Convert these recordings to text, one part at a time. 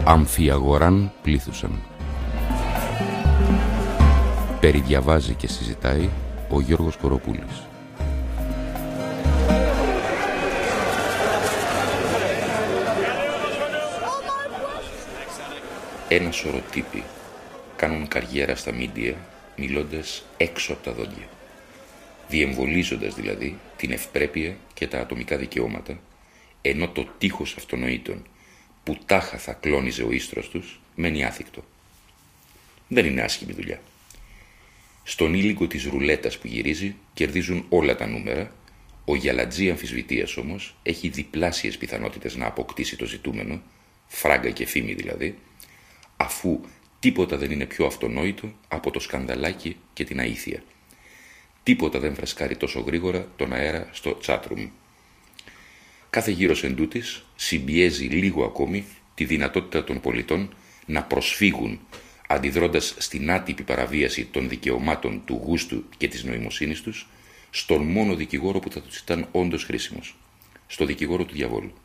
Αμφιαγοράν πλήθουσαν. Περιδιαβάζει και συζητάει ο Γιώργος Κοροπούλης. Ένα σωρό τύποι κάνουν καριέρα στα μίντια μιλώντας έξω από τα δόντια. Διεμβολίζοντας δηλαδή την ευπρέπεια και τα ατομικά δικαιώματα, ενώ το τείχος αυτονοήτων που τάχα θα κλώνιζε ο ίστρος τους μένει άθικτο. Δεν είναι άσχημη δουλειά. Στον ήλικο της ρουλέτας που γυρίζει κερδίζουν όλα τα νούμερα, ο γυαλατζή αμφισβητείας όμως έχει διπλάσιες πιθανότητες να αποκτήσει το ζητούμενο, φράγκα και φήμη δηλαδή, αφού τίποτα δεν είναι πιο αυτονόητο από το σκανδαλάκι και την αήθεια. Τίποτα δεν φρεσκάρει τόσο γρήγορα τον αέρα στο chatroom. Κάθε γύρος εντούτοις συμπιέζει λίγο ακόμη τη δυνατότητα των πολιτών να προσφύγουν αντιδρώντας στην άτυπη παραβίαση των δικαιωμάτων του γούστου και της νοημοσύνης τους στον μόνο δικηγόρο που θα τους ήταν όντως χρήσιμος, στο δικηγόρο του διαβόλου.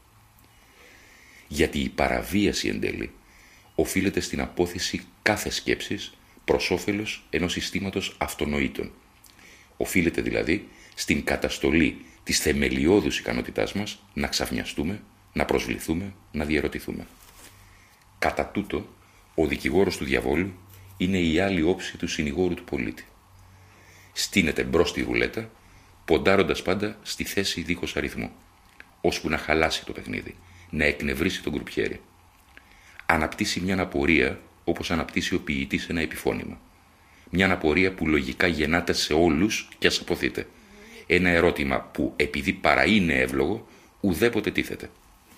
Γιατί η παραβίαση εν τέλει οφείλεται στην απόθεση κάθε σκέψης προς όφελος ενός συστήματος αυτονοήτων. Οφείλεται δηλαδή στην καταστολή της θεμελιώδους ικανότητάς μας να ξαφνιαστούμε, να προσβληθούμε, να διαρωτηθούμε. Κατά τούτο, ο δικηγόρος του διαβόλου είναι η άλλη όψη του συνηγόρου του πολίτη. Στείνεται μπρος στη ρουλέτα, ποντάροντας πάντα στη θέση δίχως αριθμό, ώσπου να χαλάσει το παιχνίδι, να εκνευρίσει τον κρουπιέρι. Αναπτύσσει μια απορία όπως αναπτύσσει ο ποιητής ένα επιφώνημα. Μια απορία που λογικά γεννάται σε όλους και ας αποθείτε. Ένα ερώτημα που επειδή παρά είναι εύλογο, ουδέποτε τίθεται.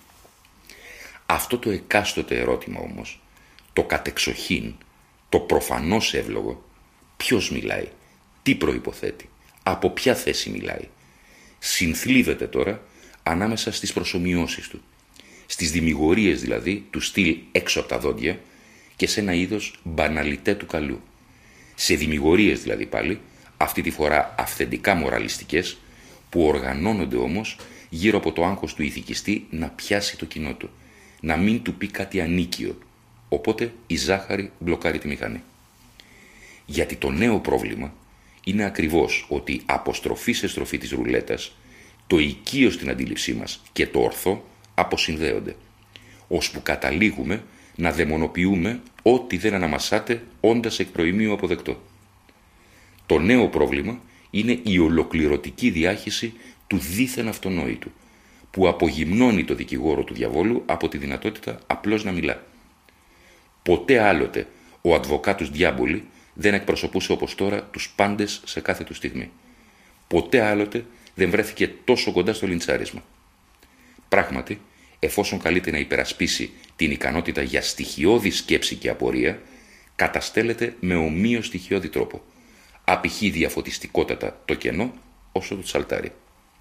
Αυτό το εκάστοτε ερώτημα όμως, το κατεξοχήν, το προφανώς εύλογο, ποιος μιλάει, τι προϋποθέτει, από ποια θέση μιλάει, συνθλίβεται τώρα ανάμεσα στις προσομοιώσεις του, στις δημιγορίες δηλαδή του στυλ έξω από τα δόντια και σε ένα είδος μπαναλιτέ του καλού. Σε δημιγορίες δηλαδή πάλι, αυτή τη φορά αυθεντικά μοραλιστικές, που οργανώνονται όμως γύρω από το άγχος του ηθικιστή να πιάσει το κοινό του, να μην του πει κάτι ανίκιο, οπότε η ζάχαρη μπλοκάρει τη μηχανή. Γιατί το νέο πρόβλημα είναι ακριβώς ότι από στροφή σε στροφή της ρουλέτας, το οικείο στην αντίληψή μας και το ορθό αποσυνδέονται, ώσπου καταλήγουμε να δαιμονοποιούμε ό,τι δεν αναμασάται όντας εκ προημίου αποδεκτό. Το νέο πρόβλημα είναι η ολοκληρωτική διάχυση του δίθεν αυτονόητου, που απογυμνώνει το δικηγόρο του διαβόλου από τη δυνατότητα απλώς να μιλά. Ποτέ άλλοτε ο αδβοκάτους διάμπολη δεν εκπροσωπούσε όπως τώρα τους πάντες σε κάθε του στιγμή. Ποτέ άλλοτε δεν βρέθηκε τόσο κοντά στο λιντσάρισμα. Πράγματι, εφόσον καλείται να υπερασπίσει την ικανότητα για στοιχειώδη σκέψη και απορία, καταστέλλεται με ομοίως στοιχειώδη τρόπο. Απηχεί διαφωτιστικότατα το κενό όσο το τσαλτάρει.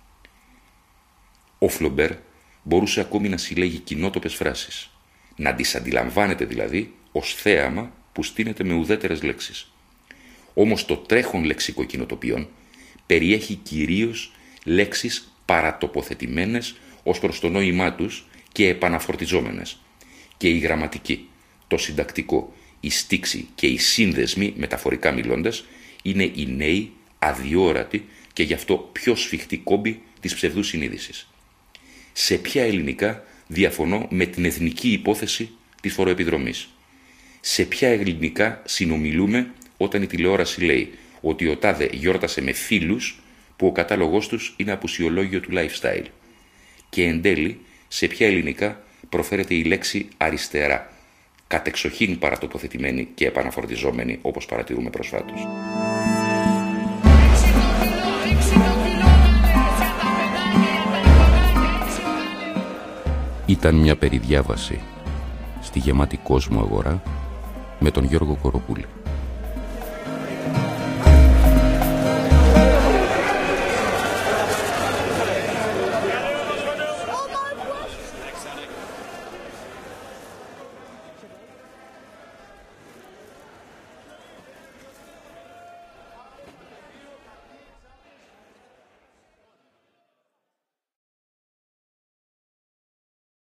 Ο Φλομπέρ μπορούσε ακόμη να συλλέγει κοινότοπες φράσεις, να τις αντιλαμβάνεται δηλαδή ως θέαμα που στείνεται με ουδέτερες λέξεις. Όμως το τρέχον λεξικό κοινοτοπιών περιέχει κυρίως λέξεις παρατοποθετημένες ως προς το νόημά τους και επαναφορτιζόμενες. Και η γραμματική, το συντακτικό, η στίξη και οι σύνδεσμοι, μεταφορικά μιλώντας, είναι οι νέοι, αδιόρατοι και γι' αυτό πιο σφιχτοί κόμποι της ψευδούς συνείδησης. Σε ποια ελληνικά διαφωνώ με την εθνική υπόθεση της φοροεπιδρομής? Σε ποια ελληνικά συνομιλούμε όταν η τηλεόραση λέει ότι ο τάδε γιόρτασε με φίλους που ο κατάλογος τους είναι απουσιολόγιο του lifestyle? Και εν τέλει, σε ποια ελληνικά προφέρεται η λέξη αριστερά, κατεξοχήν παρατοποθετημένη και επαναφορτιζόμενη, όπως παρατηρούμε προσφάτως? Ήταν μια περιδιάβαση στη γεμάτη κόσμο αγορά με τον Γιώργο Κοροπούλη.